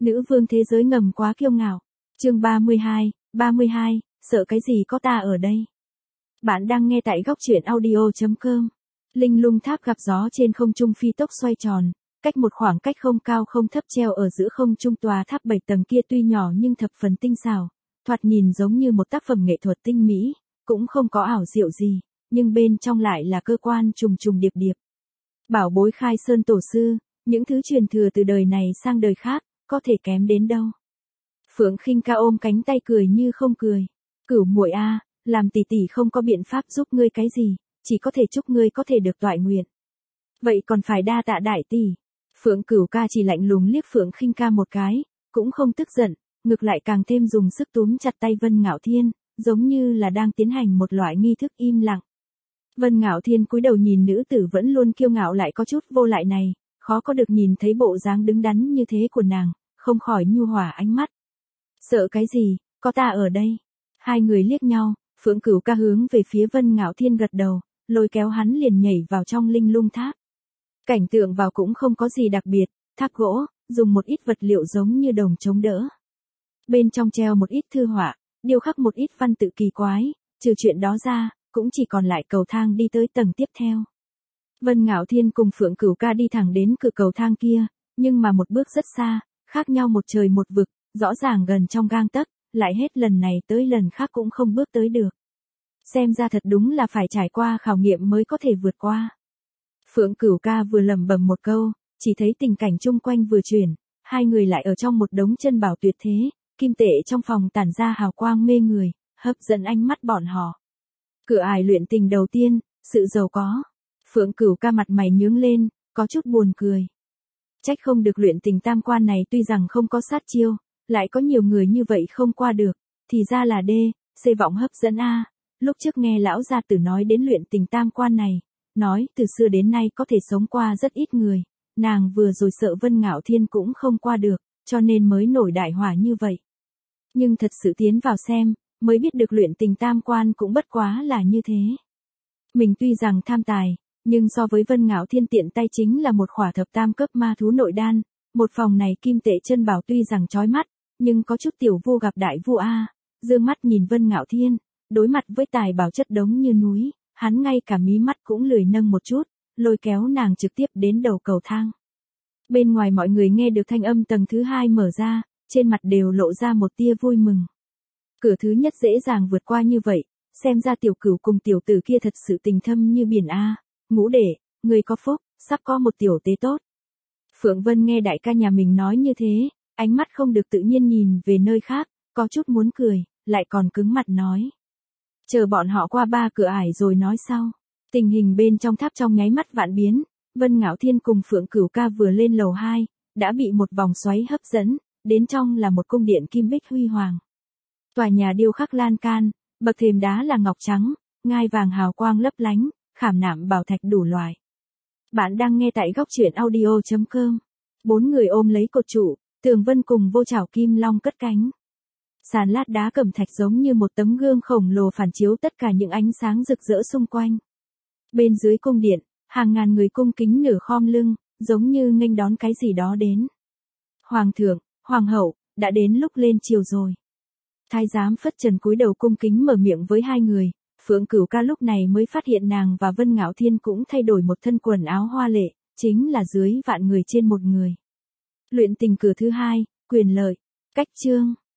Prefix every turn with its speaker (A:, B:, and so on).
A: Nữ vương thế giới ngầm quá kiêu ngạo. Chương 32, sợ cái gì có ta ở đây. Bạn đang nghe tại góc truyện audio.com. Linh lung tháp gặp gió trên không trung phi tốc xoay tròn, cách một khoảng cách không cao không thấp treo ở giữa không trung tòa tháp 7 tầng kia tuy nhỏ nhưng thập phần tinh xảo, thoạt nhìn giống như một tác phẩm nghệ thuật tinh mỹ, cũng không có ảo diệu gì, nhưng bên trong lại là cơ quan trùng trùng điệp điệp. Bảo bối khai sơn tổ sư, những thứ truyền thừa từ đời này sang đời khác, có thể kém đến đâu. Phượng Khinh Ca ôm cánh tay cười như không cười. Cửu muội a, làm tỷ tỷ không có biện pháp giúp ngươi cái gì, chỉ có thể chúc ngươi có thể được toại nguyện. Vậy còn phải đa tạ đại tỷ. Phượng Cửu Ca chỉ lạnh lùng liếc Phượng Khinh Ca một cái, cũng không tức giận, ngược lại càng thêm dùng sức túm chặt tay Vân Ngạo Thiên, giống như là đang tiến hành một loại nghi thức im lặng. Vân Ngạo Thiên cúi đầu nhìn nữ tử vẫn luôn kiêu ngạo lại có chút vô lại này, khó có được nhìn thấy bộ dáng đứng đắn như thế của nàng, không khỏi nhu hòa ánh mắt. Sợ cái gì, có ta ở đây. Hai người liếc nhau, Phượng Cửu Ca hướng về phía Vân Ngạo Thiên gật đầu, lôi kéo hắn liền nhảy vào trong linh lung tháp. Cảnh tượng vào cũng không có gì đặc biệt, tháp gỗ, dùng một ít vật liệu giống như đồng chống đỡ. Bên trong treo một ít thư họa, điêu khắc một ít văn tự kỳ quái, trừ chuyện đó ra, cũng chỉ còn lại cầu thang đi tới tầng tiếp theo. Vân Ngạo Thiên cùng Phượng Cửu Ca đi thẳng đến cửa cầu thang kia, nhưng mà một bước rất xa, khác nhau một trời một vực, rõ ràng gần trong gang tấc, lại hết lần này tới lần khác cũng không bước tới được. Xem ra thật đúng là phải trải qua khảo nghiệm mới có thể vượt qua. Phượng Cửu Ca vừa lẩm bẩm một câu, chỉ thấy tình cảnh chung quanh vừa chuyển, hai người lại ở trong một đống chân bảo tuyệt thế, kim tệ trong phòng tản ra hào quang mê người, hấp dẫn ánh mắt bọn họ. Cửa ải luyện tình đầu tiên, sự giàu có. Phượng Cửu Ca mặt mày nhướng lên, có chút buồn cười. Trách không được luyện tình tam quan này tuy rằng không có sát chiêu, lại có nhiều người như vậy không qua được, thì ra là C vọng hấp dẫn a. Lúc trước nghe lão gia tử nói đến luyện tình tam quan này, nói từ xưa đến nay có thể sống qua rất ít người, nàng vừa rồi sợ Vân Ngạo Thiên cũng không qua được, cho nên mới nổi đại hỏa như vậy. Nhưng thật sự tiến vào xem, mới biết được luyện tình tam quan cũng bất quá là như thế. Mình tuy rằng tham tài, nhưng so với Vân Ngạo Thiên tiện tay chính là một khỏa thập tam cấp ma thú nội đan, một phòng này kim tệ chân bảo tuy rằng chói mắt, nhưng có chút tiểu vu gặp đại vu a. Dương mắt nhìn Vân Ngạo Thiên, đối mặt với tài bảo chất đống như núi, hắn ngay cả mí mắt cũng lười nâng một chút, lôi kéo nàng trực tiếp đến đầu cầu thang. Bên ngoài mọi người nghe được thanh âm tầng thứ 2 mở ra, trên mặt đều lộ ra một tia vui mừng. Cửa thứ nhất dễ dàng vượt qua như vậy, xem ra tiểu cửu cùng tiểu tử kia thật sự tình thâm như biển a. Ngũ đệ, người có phúc, sắp có một tiểu tế tốt. Phượng Vân nghe đại ca nhà mình nói như thế, ánh mắt không được tự nhiên nhìn về nơi khác, có chút muốn cười, lại còn cứng mặt nói. Chờ bọn họ qua 3 cửa ải rồi nói sau. Tình hình bên trong tháp trong nháy mắt vạn biến, Vân Ngạo Thiên cùng Phượng Cửu Ca vừa lên lầu 2, đã bị một vòng xoáy hấp dẫn, đến trong là một cung điện kim bích huy hoàng. Tòa nhà điêu khắc lan can, bậc thềm đá là ngọc trắng, ngai vàng hào quang lấp lánh, khảm nạm bảo thạch đủ loại. Bạn đang nghe tại góc truyện audio.com. 4 người ôm lấy cột trụ, Tường Vân cùng Vô Trảo Kim Long cất cánh. Sàn lát đá cẩm thạch giống như một tấm gương khổng lồ phản chiếu tất cả những ánh sáng rực rỡ xung quanh. Bên dưới cung điện, hàng ngàn người cung kính nửa khom lưng, giống như nghênh đón cái gì đó đến. Hoàng thượng, hoàng hậu, đã đến lúc lên triều rồi. Thái giám phất trần cúi đầu cung kính mở miệng với hai người. Phượng Cửu Ca lúc này mới phát hiện nàng và Vân Ngạo Thiên cũng thay đổi một thân quần áo hoa lệ, chính là dưới vạn người trên một người. Luyện tình cửa thứ 2, quyền lợi, cách chương.